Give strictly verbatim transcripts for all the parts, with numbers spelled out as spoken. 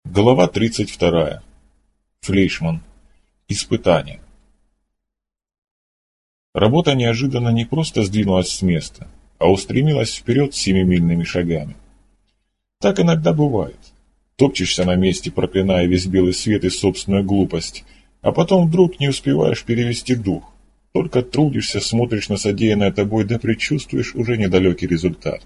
Глава тридцать вторая. Флейшман. Испытание. Работа неожиданно не просто сдвинулась с места, а устремилась вперед семимильными шагами. Так иногда бывает. Топчешься на месте, проклиная весь белый свет и собственную глупость, а потом вдруг не успеваешь перевести дух. Только трудишься, смотришь на содеянное тобой, да предчувствуешь уже недалекий результат.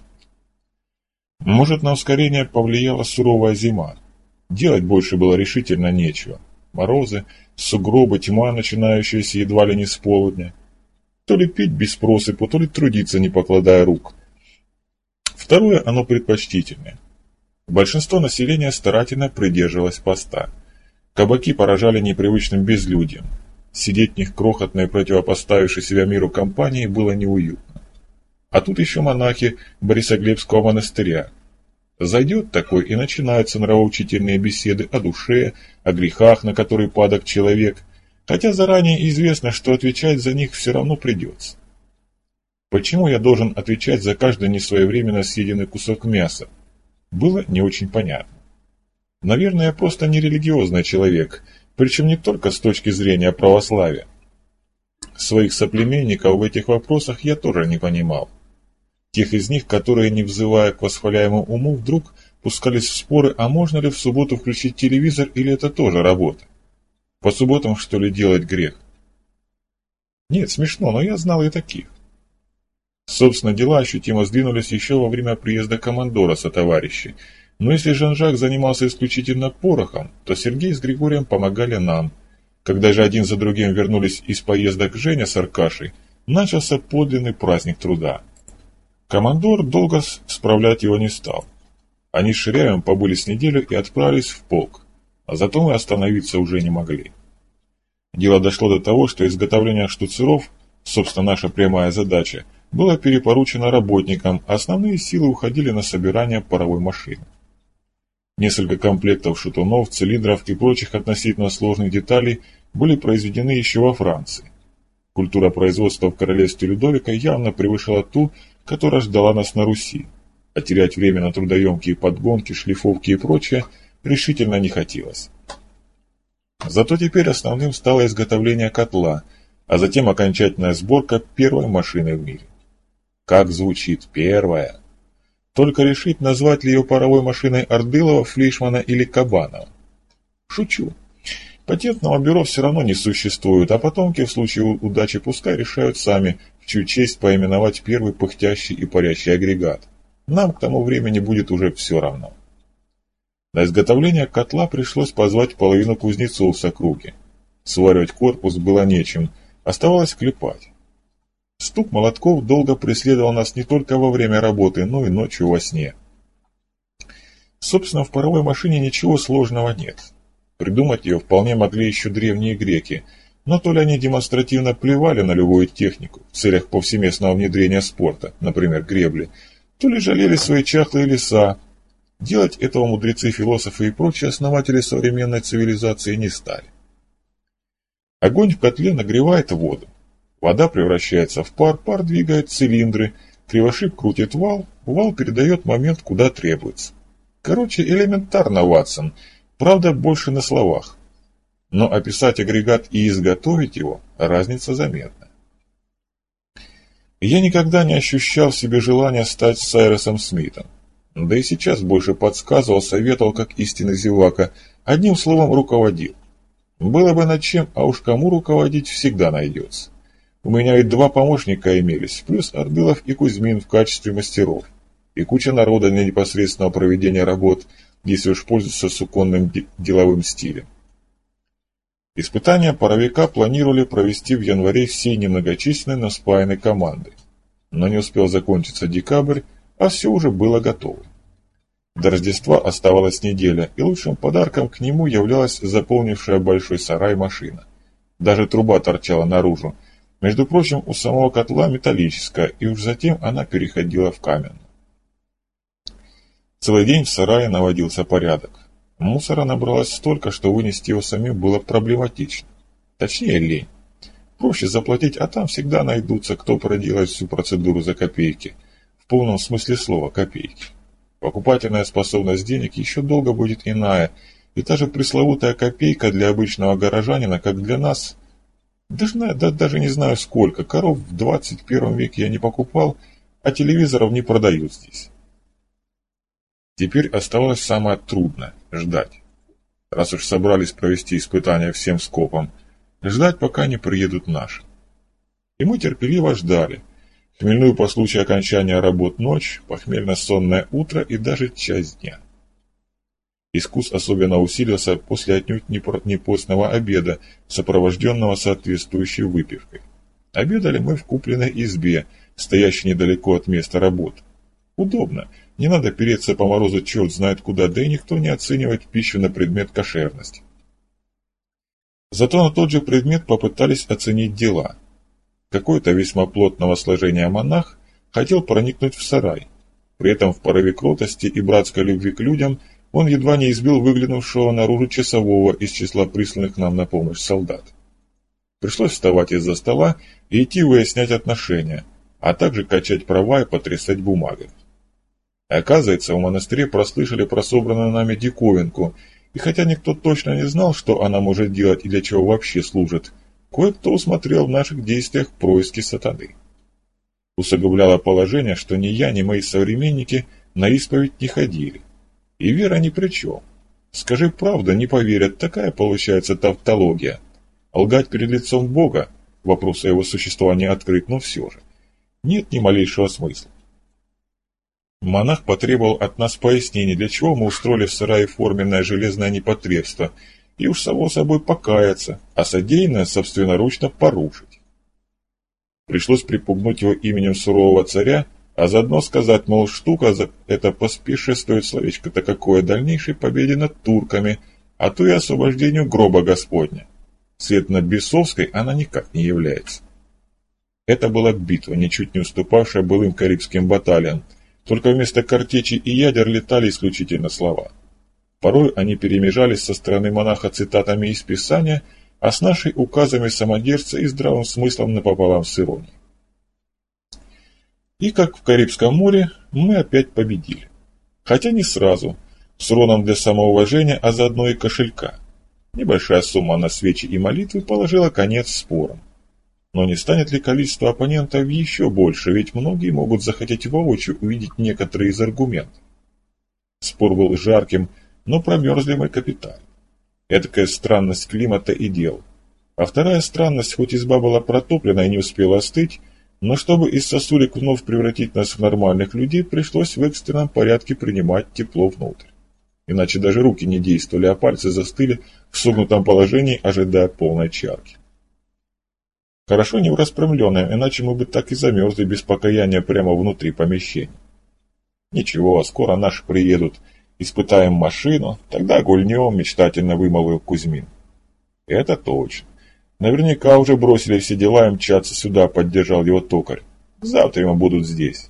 Может, на ускорение повлияла суровая зима. Делать больше было решительно нечего. Морозы, сугробы, тьма, начинающаяся едва ли не с полудня. То ли пить без просыпу, то ли трудиться, не покладая рук. Второе оно предпочтительнее. Большинство населения старательно придерживалось поста. Кабаки поражали непривычным безлюдьем. Сидеть в них крохотной, противопоставившей себя миру компании, было неуютно. А тут еще монахи Борисоглебского монастыря. Зайдет такой, и начинаются нравоучительные беседы о душе, о грехах, на которые падок человек, хотя заранее известно, что отвечать за них все равно придется. Почему я должен отвечать за каждый несвоевременно съеденный кусок мяса? Было не очень понятно. Наверное, я просто нерелигиозный человек, причем не только с точки зрения православия. Своих соплеменников в этих вопросах я тоже не понимал. Тех из них, которые, не взывая к восхваляемому уму, вдруг пускались в споры, а можно ли в субботу включить телевизор, или это тоже работа? По субботам, что ли, делать грех? Нет, смешно, но я знал и таких. Собственно, дела ощутимо сдвинулись еще во время приезда командора со товарищей. Но если Жан-Жак занимался исключительно порохом, то Сергей с Григорием помогали нам. Когда же один за другим вернулись из поездок Женя с Аркашей, начался подлинный праздник труда. Командор долго справлять его не стал. Они с Ширяевым побыли с неделю и отправились в полк, а зато мы остановиться уже не могли. Дело дошло до того, что изготовление штуцеров, собственно наша прямая задача, было перепоручено работникам, а основные силы уходили на собирание паровой машины. Несколько комплектов шатунов, цилиндров и прочих относительно сложных деталей были произведены еще во Франции. Культура производства в королевстве Людовика явно превышала ту, которая ждала нас на Руси, а терять время на трудоемкие подгонки, шлифовки и прочее решительно не хотелось. Зато теперь основным стало изготовление котла, а затем окончательная сборка первой машины в мире. Как звучит первая? Только решить, назвать ли ее паровой машиной Ордылова, Флейшмана или Кабанова. Шучу. Патентного бюро все равно не существует, а потомки в случае удачи пускай решают сами, в чью честь поименовать первый пыхтящий и парящий агрегат. Нам к тому времени будет уже все равно. На изготовление котла пришлось позвать половину кузнецов с округи. Сваривать корпус было нечем, оставалось клепать. Стук молотков долго преследовал нас не только во время работы, но и ночью во сне. Собственно, в паровой машине ничего сложного нет. Придумать ее вполне могли еще древние греки, но то ли они демонстративно плевали на любую технику в целях повсеместного внедрения спорта, например, гребли, то ли жалели свои чахлые леса. Делать этого мудрецы, философы и прочие основатели современной цивилизации не стали. Огонь в котле нагревает воду. Вода превращается в пар, пар двигает цилиндры, кривошип крутит вал, вал передает момент, куда требуется. Короче, элементарно, Ватсон, правда, больше на словах. Но описать агрегат и изготовить его – разница заметна. Я никогда не ощущал в себе желания стать Сайросом Смитом. Да и сейчас больше подсказывал, советовал, как истинный зевака, одним словом руководил. Было бы над чем, а уж кому руководить всегда найдется. У меня ведь два помощника имелись, плюс Ордылов и Кузьмин в качестве мастеров. И куча народа для непосредственного проведения работ, если уж пользоваться суконным деловым стилем. Испытания паровика планировали провести в январе всей немногочисленной, но спаянной командой. Но не успел закончиться декабрь, а все уже было готово. До Рождества оставалась неделя, и лучшим подарком к нему являлась заполнившая большой сарай машина. Даже труба торчала наружу. Между прочим, у самого котла металлическая, и уж затем она переходила в каменную. Целый день в сарае наводился порядок. Мусора набралось столько, что вынести его самим было проблематично. Точнее, лень. Проще заплатить, а там всегда найдутся, кто проделает всю процедуру за копейки. В полном смысле слова копейки. Покупательная способность денег еще долго будет иная, И та же пресловутая копейка для обычного горожанина, как для нас, даже, да, даже не знаю сколько, коров в двадцать первом веке я не покупал, а телевизоров не продают здесь. Теперь оставалось самое трудное – ждать. Раз уж собрались провести испытания всем скопом, ждать, пока не приедут наши. И мы терпеливо ждали. Хмельную по случаю окончания работ ночь, похмельно-сонное утро и даже часть дня. Искус особенно усилился после отнюдь не постного обеда, сопровожденного соответствующей выпивкой. Обедали мы в купленной избе, стоящей недалеко от места работы. Удобно, не надо переться по морозу черт знает куда, да и никто не оценивает пищу на предмет кошерности. Зато на тот же предмет попытались оценить дела. Какой-то весьма плотного сложения монах хотел проникнуть в сарай. При этом в порыве кротости и братской любви к людям он едва не избил выглянувшего наружу часового из числа присланных нам на помощь солдат. Пришлось вставать из-за стола и идти выяснять отношения, а также качать права и потрясать бумагами. Оказывается, в монастыре прослышали про собранную нами диковинку, и хотя никто точно не знал, что она может делать и для чего вообще служит, кое-кто усмотрел в наших действиях происки сатаны. Усугубляло положение, что ни я, ни мои современники на исповедь не ходили. И вера ни при чем. Скажи правду, не поверят, такая получается тавтология. Лгать перед лицом Бога, вопрос о его существовании открыт, но все же, нет ни малейшего смысла. Монах потребовал от нас пояснений, для чего мы устроили в сарае форменное железное непотребство, и уж само собой покаяться, а содеянное собственноручно порушить. Пришлось припугнуть его именем сурового царя, а заодно сказать, мол, штука это поспешествует словечко-то какое дальнейшей победе над турками, а то и освобождению гроба Господня. Следовательно, бесовской она никак не является. Это была битва, ничуть не уступавшая былым карибским баталиям, только вместо картечи и ядер летали исключительно слова. Порой они перемежались со стороны монаха цитатами из Писания, а с нашей указами самодержца и здравым смыслом напополам с иронией. И как в Карибском море, мы опять победили. Хотя не сразу, с уроном для самоуважения, а заодно и кошелька. Небольшая сумма на свечи и молитвы положила конец спорам. Но не станет ли количество оппонентов еще больше, ведь многие могут захотеть воочию увидеть некоторые из аргументов. Спор был жарким, но промерзли мы капитально. Эдакая странность климата и дел. А вторая странность, хоть изба была протоплена и не успела остыть, но чтобы из сосулек вновь превратить нас в нормальных людей, пришлось в экстренном порядке принимать тепло внутрь. Иначе даже руки не действовали, а пальцы застыли в согнутом положении, ожидая полной чарки. Хорошо не в распрямленном, иначе мы бы так и замерзли без покаяния прямо внутри помещения. Ничего, скоро наши приедут. Испытаем машину, тогда гульнем, мечтательно вымолвил Кузьмин. Это точно. Наверняка уже бросили все дела и мчаться сюда, поддержал его токарь. Завтра мы будут здесь.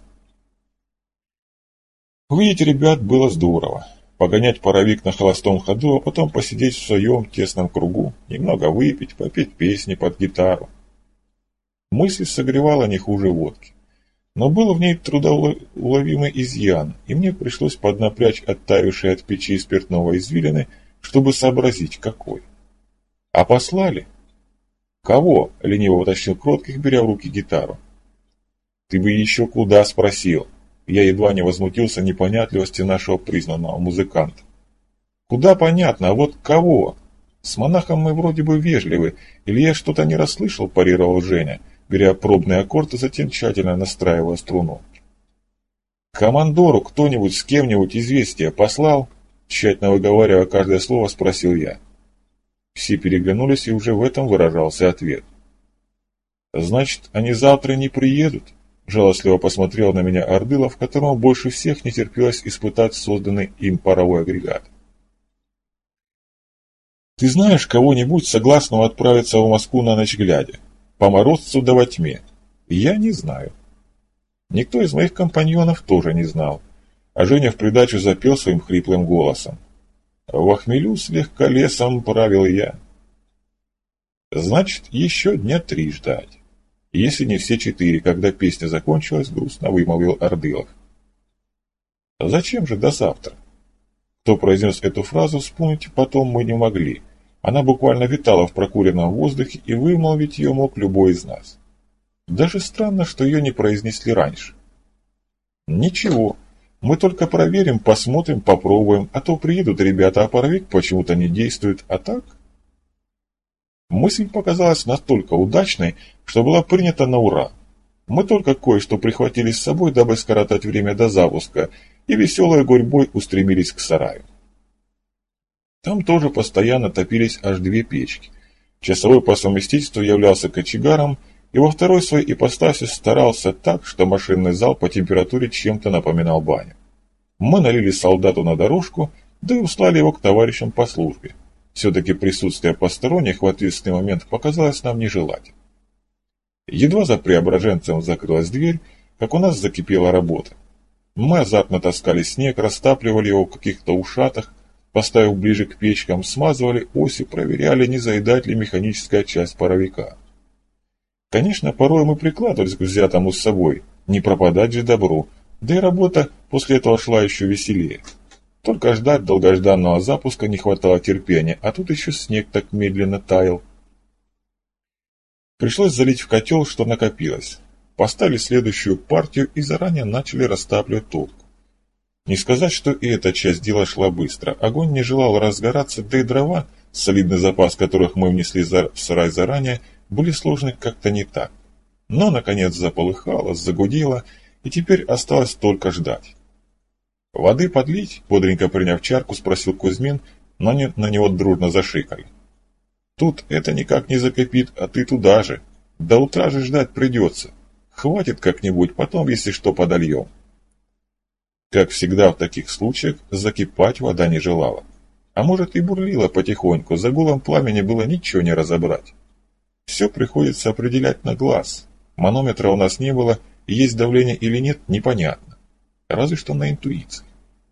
Увидеть ребят было здорово. Погонять паровик на холостом ходу, а потом посидеть в своем тесном кругу, немного выпить, попеть песни под гитару. Мысль согревала не хуже водки. Но был в ней трудоуловимый изъян, и мне пришлось поднапрячь оттаившие от печи спиртного извилины, чтобы сообразить, какой. А послали? Кого? — лениво уточнил Кротких, беря в руки гитару. Ты бы еще куда спросил. Я едва не возмутился непонятливости нашего признанного музыканта. Куда понятно, а вот кого? С монахом мы вроде бы вежливы, или я что-то не расслышал, парировал Женя, беря пробный аккорд и затем тщательно настраивая струну. «Командору кто-нибудь с кем-нибудь известие послал?» Тщательно выговаривая каждое слово, спросил я. Все переглянулись, и уже в этом выражался ответ. «Значит, они завтра не приедут?» Жалостливо посмотрел на меня Ордылов, которому больше всех не терпелось испытать созданный им паровой агрегат. «Ты знаешь кого-нибудь, согласного отправиться в Москву на ночь глядя? По морозцу да во тьме?» «Я не знаю». Никто из моих компаньонов тоже не знал, а Женя в придачу запел своим хриплым голосом. «Во хмелю слегка лесом правил я». Значит, еще дня три ждать. Если не все четыре, когда песня закончилась, грустно вымолвил Ордылов. «Зачем же до завтра? Кто произнес эту фразу, вспомнить потом мы не могли. Она буквально витала в прокуренном воздухе, и вымолвить ее мог любой из нас. Даже странно, что ее не произнесли раньше. Ничего, мы только проверим, посмотрим, попробуем, а то приедут ребята, а паровик почему-то не действует, а так... Мысль показалась настолько удачной, что была принята на ура. Мы только кое-что прихватили с собой, дабы скоротать время до запуска, и веселой гурьбой устремились к сараю. Там тоже постоянно топились аж две печки. Часовой по совместительству являлся кочегаром, и во второй своей ипостаси старался так, что машинный зал по температуре чем-то напоминал баню. Мы налили солдату на дорожку, да и услали его к товарищам по службе. Все-таки присутствие посторонних в ответственный момент показалось нам нежелательным. Едва за преображенцем закрылась дверь, как у нас закипела работа. Мы азартно таскали снег, растапливали его в каких-то ушатах, поставив ближе к печкам, смазывали оси, проверяли, не заедает ли механическая часть паровика. Конечно, порой мы прикладывались к взятому с собой, не пропадать же добру, да и работа после этого шла еще веселее. Только ждать долгожданного запуска не хватало терпения, а тут еще снег так медленно таял. Пришлось залить в котел, что накопилось. Поставили следующую партию и заранее начали растапливать топку. Не сказать, что и эта часть дела шла быстро. Огонь не желал разгораться, да и дрова, солидный запас которых мы внесли в сарай заранее, были сложны как-то не так. Но, наконец, заполыхало, загудело, и теперь осталось только ждать. «Воды подлить?» — бодренько приняв чарку, спросил Кузьмин, но не, на него дружно зашикали. «Тут это никак не закипит, а ты туда же. До утра же ждать придется. Хватит как-нибудь, потом, если что, подольем». Как всегда в таких случаях, закипать вода не желала. А может и бурлила потихоньку, за гулом пламени было ничего не разобрать. Все приходится определять на глаз. Манометра у нас не было, и есть давление или нет, непонятно. Разве что на интуиции.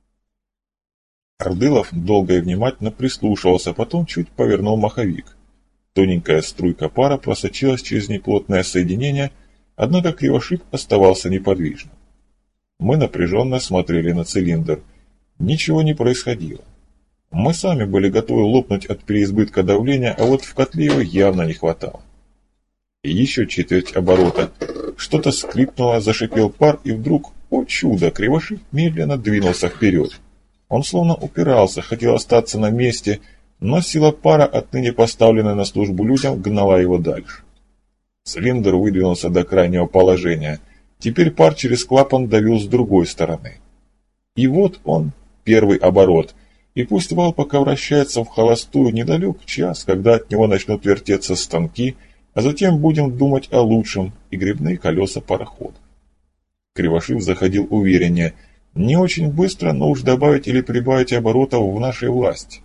Ордылов долго и внимательно прислушивался, потом чуть повернул маховик. Тоненькая струйка пара просочилась через неплотное соединение, однако кривошип оставался неподвижным. Мы напряженно смотрели на цилиндр. Ничего не происходило. Мы сами были готовы лопнуть от переизбытка давления, а вот в котле его явно не хватало. И еще четверть оборота. Что-то скрипнуло, зашипел пар, и вдруг, о чудо, кривошип медленно двинулся вперед. Он словно упирался, хотел остаться на месте, но сила пара, отныне поставленная на службу людям, гнала его дальше. Цилиндр выдвинулся до крайнего положения. Теперь пар через клапан давил с другой стороны. И вот он, первый оборот. И пусть вал пока вращается в холостую, недалек час, когда от него начнут вертеться станки, а затем будем думать о лучшем, и гребные колеса парохода. Кривошип заходил увереннее. Не очень быстро, но уж добавить или прибавить оборотов в нашей власти.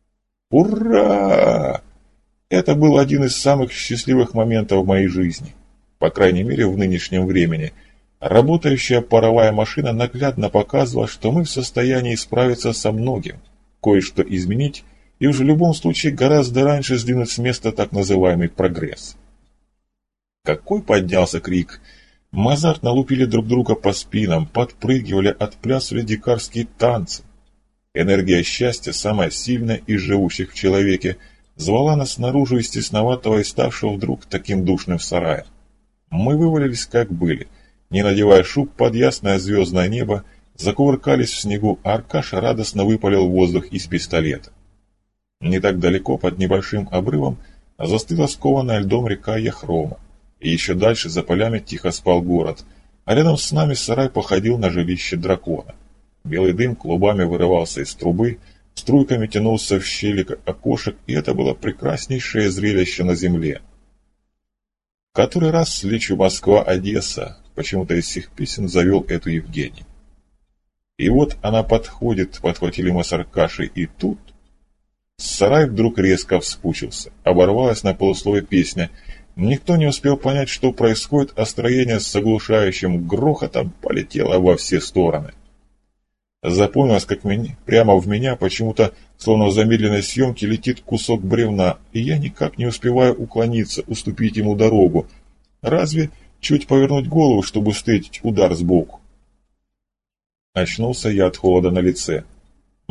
Ура! Это был один из самых счастливых моментов в моей жизни. По крайней мере, в нынешнем времени. Работающая паровая машина наглядно показывала, что мы в состоянии справиться со многим, кое-что изменить и уже в любом случае гораздо раньше сдвинуть с места так называемый прогресс. Какой поднялся крик! Мы азартно лупили друг друга по спинам, подпрыгивали, отплясывали дикарские танцы. Энергия счастья, самая сильная из живущих в человеке, звала нас наружу из тесноватого и ставшего вдруг таким душным сарая. Мы вывалились как были, не надевая шуб под ясное звездное небо, закувыркались в снегу, а Аркаша радостно выпалил воздух из пистолета. Не так далеко, под небольшим обрывом, застыла скованная льдом река Яхрома, и еще дальше за полями тихо спал город, а рядом с нами сарай походил на жилище дракона. Белый дым клубами вырывался из трубы, струйками тянулся в щели окошек, и это было прекраснейшее зрелище на земле. В который раз слечу Москва-Одесса, почему-то из всех песен завел эту Евгений. И вот она подходит, подхватили мы с Аркашей, и тут... Сарай вдруг резко вспучился, оборвалась на полуслове песня. Никто не успел понять, что происходит, а строение с оглушающим грохотом полетело во все стороны. Запомнилось, как меня, прямо в меня, почему-то, словно в замедленной съемке, летит кусок бревна, и я никак не успеваю уклониться, уступить ему дорогу. Разве чуть повернуть голову, чтобы встретить удар сбоку? Очнулся я от холода на лице.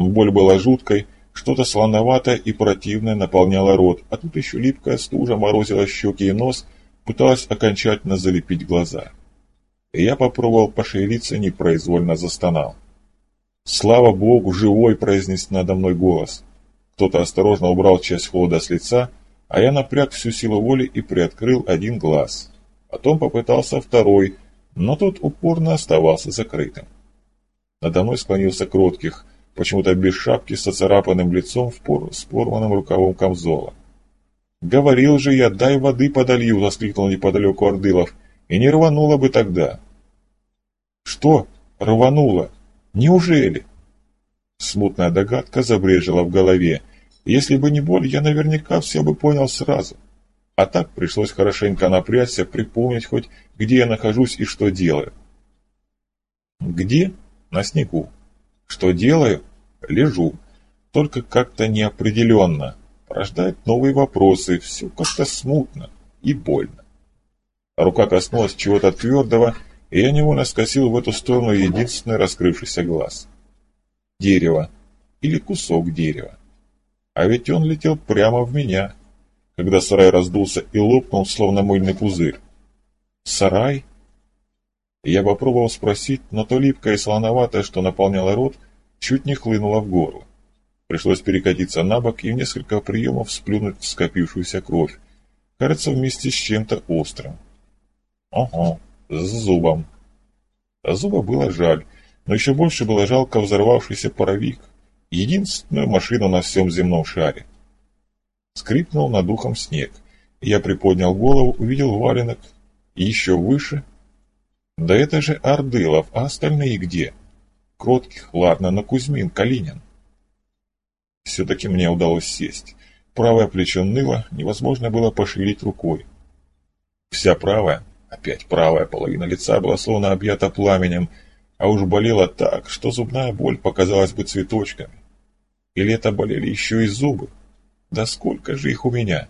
Боль была жуткой, что-то слоноватое и противное наполняло рот, а тут еще липкая стужа морозила щеки и нос, пыталась окончательно залепить глаза. И я попробовал пошевелиться, непроизвольно застонал. «Слава Богу, живой!» — произнес надо мной голос. Кто-то осторожно убрал часть холода с лица, а я напряг всю силу воли и приоткрыл один глаз. Потом попытался второй, но тот упорно оставался закрытым. Надо мной склонился Кротких, почему-то без шапки, с оцарапанным лицом в пору с порванным рукавом камзола. «Говорил же я, дай воды подолью!» — воскликнул неподалеку Ордылов. «И не рвануло бы тогда!» «Что? Рвануло? Неужели?» Смутная догадка забрежила в голове. Если бы не боль, я наверняка все бы понял сразу. А так пришлось хорошенько напрячься, припомнить хоть, где я нахожусь и что делаю. Где? На снегу. Что делаю? Лежу. Только как-то неопределенно. Порождает новые вопросы, все как-то смутно и больно. Рука коснулась чего-то твердого, и я невольно скосил в эту сторону единственный раскрывшийся глаз. Дерево. Или кусок дерева. А ведь он летел прямо в меня, когда сарай раздулся и лопнул, словно мыльный пузырь. Сарай? Я попробовал спросить, но то липкое и слоноватое, что наполняло рот, чуть не хлынуло в горло. Пришлось перекатиться на бок и в несколько приемов сплюнуть скопившуюся кровь, кажется, вместе с чем-то острым. Ого, с зубом. А зуба было жаль, но еще больше было жалко взорвавшийся паровик, единственную машину на всем земном шаре. Скрипнул над ухом снег. Я приподнял голову, увидел валенок, и еще выше. Да это же Ордылов, а остальные где? Кротких, ладно, но Кузьмин, Калинин. Все-таки мне удалось сесть. Правое плечо ныло, невозможно было пошевелить рукой. Вся правая, опять правая половина лица была словно объята пламенем, а уж болела так, что зубная боль показалась бы цветочками. Или это болели еще и зубы? Да сколько же их у меня?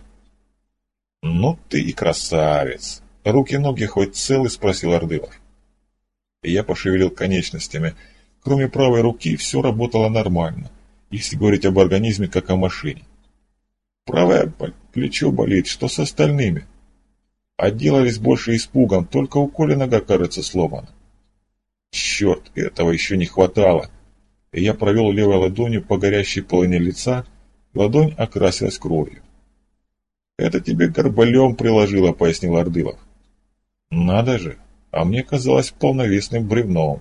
Ну ты и красавец! Руки-ноги хоть целы? — спросил Ордылов. И я пошевелил конечностями. Кроме правой руки все работало нормально, если говорить об организме как о машине. Правое плечо болит, что с остальными? Отделались больше испугом, только у Коли нога, кажется, сломана. Черт, этого еще не хватало. И я провел левой ладонью по горящей половине лица, ладонь окрасилась кровью. «Это тебе горбалем приложило», — пояснил Ордылов. «Надо же, а мне казалось полновесным бревном».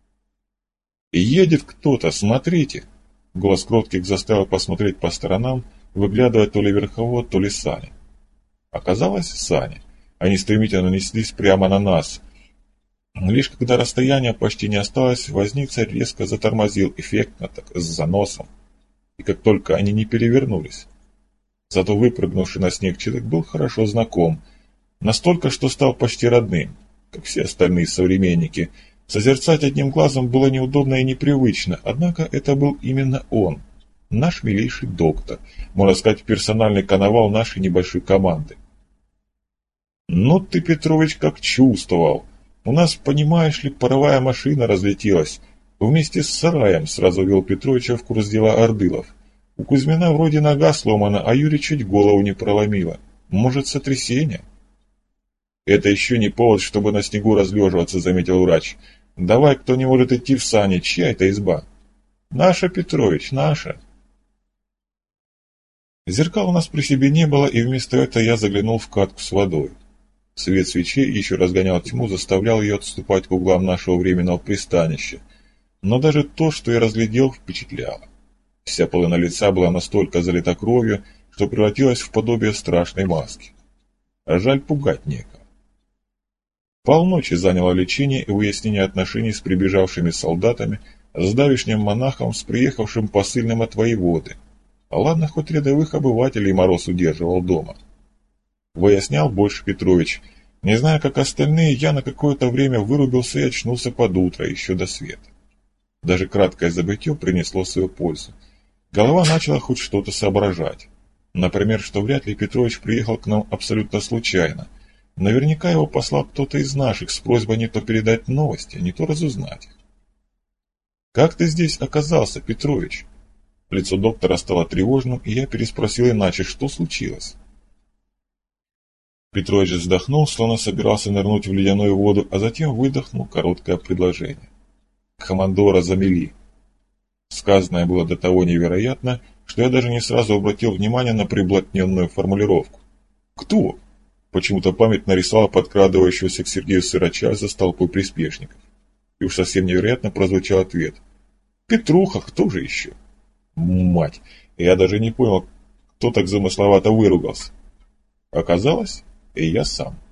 «Едет кто-то, смотрите!» Голос Кротких заставил посмотреть по сторонам, выглядывая то ли верховод, то ли сани. Оказалось, сани. Они стремительно неслись прямо на нас. Лишь когда расстояние почти не осталось, возница резко затормозил, эффектно так, с заносом. И как только они не перевернулись. Зато выпрыгнувший на снег человек был хорошо знаком. Настолько, что стал почти родным, как все остальные современники. Созерцать одним глазом было неудобно и непривычно, однако это был именно он, наш милейший доктор, можно сказать, персональный коновал нашей небольшой команды. «Ну ты, Петрович, как чувствовал! У нас, понимаешь ли, паровая машина разлетелась. Вместе с сараем», — сразу вел Петровича в курс дела Ордылов. «У Кузьмина вроде нога сломана, а Юре чуть голову не проломило. Может, сотрясение?» «Это еще не повод, чтобы на снегу разлеживаться», — заметил врач. «Давай, кто не может идти в сани, чья это изба?» «Наша, Петрович, наша». Зеркал у нас при себе не было, и вместо этого я заглянул в катку с водой. Свет свечей еще разгонял тьму, заставлял ее отступать к углам нашего временного пристанища. Но даже то, что я разглядел, впечатляло. Вся половина лица была настолько залита кровью, что превратилась в подобие страшной маски. А жаль, пугать некого. Полночи заняло лечение и выяснение отношений с прибежавшими солдатами, с давешним монахом, с приехавшим посыльным от воеводы. А ладно, хоть рядовых обывателей Мороз удерживал дома. Выяснял больше Петрович. Не зная, как остальные, я на какое-то время вырубился и очнулся под утро, еще до света. Даже краткое забытье принесло свою пользу. Голова начала хоть что-то соображать. Например, что вряд ли Петрович приехал к нам абсолютно случайно. Наверняка его послал кто-то из наших с просьбой не то передать новости, не то разузнать их. «Как ты здесь оказался, Петрович?» Лицо доктора стало тревожным, и я переспросил иначе, что случилось. Петрович вздохнул, словно собирался нырнуть в ледяную воду, а затем выдохнул короткое предложение. Командора замели. Сказанное было до того невероятно, что я даже не сразу обратил внимание на приблотненную формулировку. «Кто?» Почему-то память нарисовала подкрадывающегося к Сергею Сырача за толпой приспешников. И уж совсем невероятно прозвучал ответ. «Петруха, кто же еще?» Мать! Я даже не понял, кто так замысловато выругался. Оказалось, и я сам.